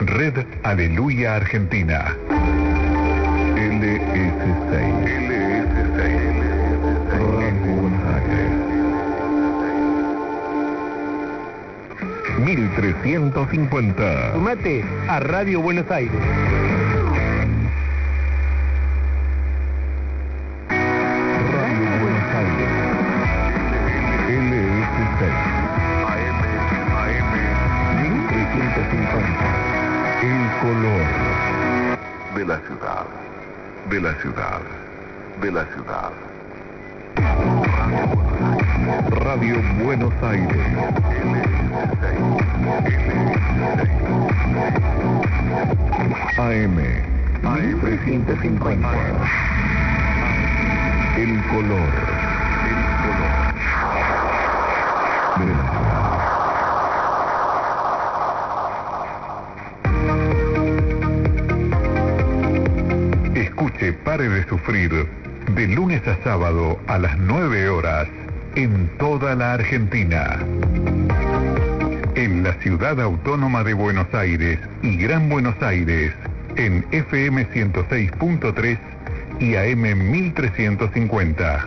Red Aleluya Argentina. LS6. Radio Buenos Aires. 1350. Sumate a Radio Buenos Aires. Radio Buenos Aires. LS6. AM 1350. El color de la ciudad. De la ciudad. De la ciudad. Radio Buenos Aires. AM 1350. El color. De la ciudad. Escuche Pare de Sufrir de lunes a sábado a las 9 horas en toda la Argentina. En la Ciudad Autónoma de Buenos Aires y Gran Buenos Aires en FM 106.3 y AM 1350.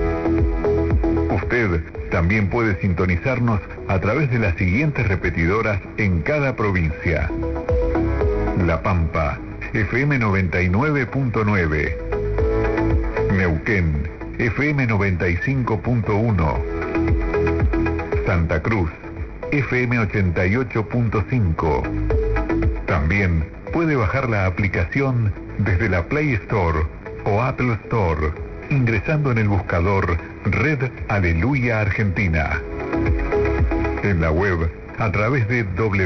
Usted también puede sintonizarnos a través de las siguientes repetidoras en cada provincia: La Pampa, FM 99.9, Neuquén, FM 95.1, Santa Cruz, FM 88.5. También puede bajar la aplicación desde la Play Store o Apple Store, ingresando en el buscador Red Aleluya Argentina. En la web, a través de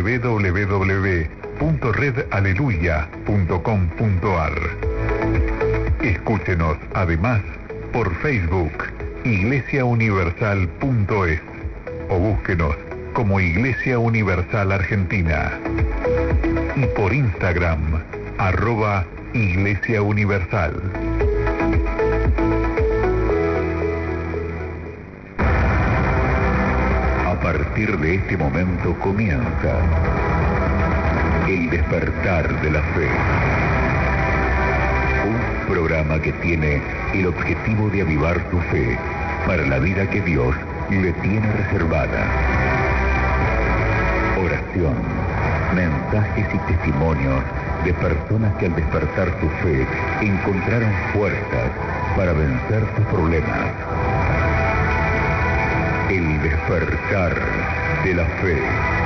www.redaleluya.com.ar. Escúchenos además por Facebook, iglesiauniversal.es, o búsquenos como Iglesia Universal Argentina. Y por Instagram, @Iglesia Universal. A partir de este momento comienza El Despertar de la Fe. Un programa que tiene el objetivo de avivar tu fe para la vida que Dios le tiene reservada. Oración, mensajes y testimonios de personas que al despertar su fe encontraron fuerzas para vencer sus problemas. El Despertar de la Fe.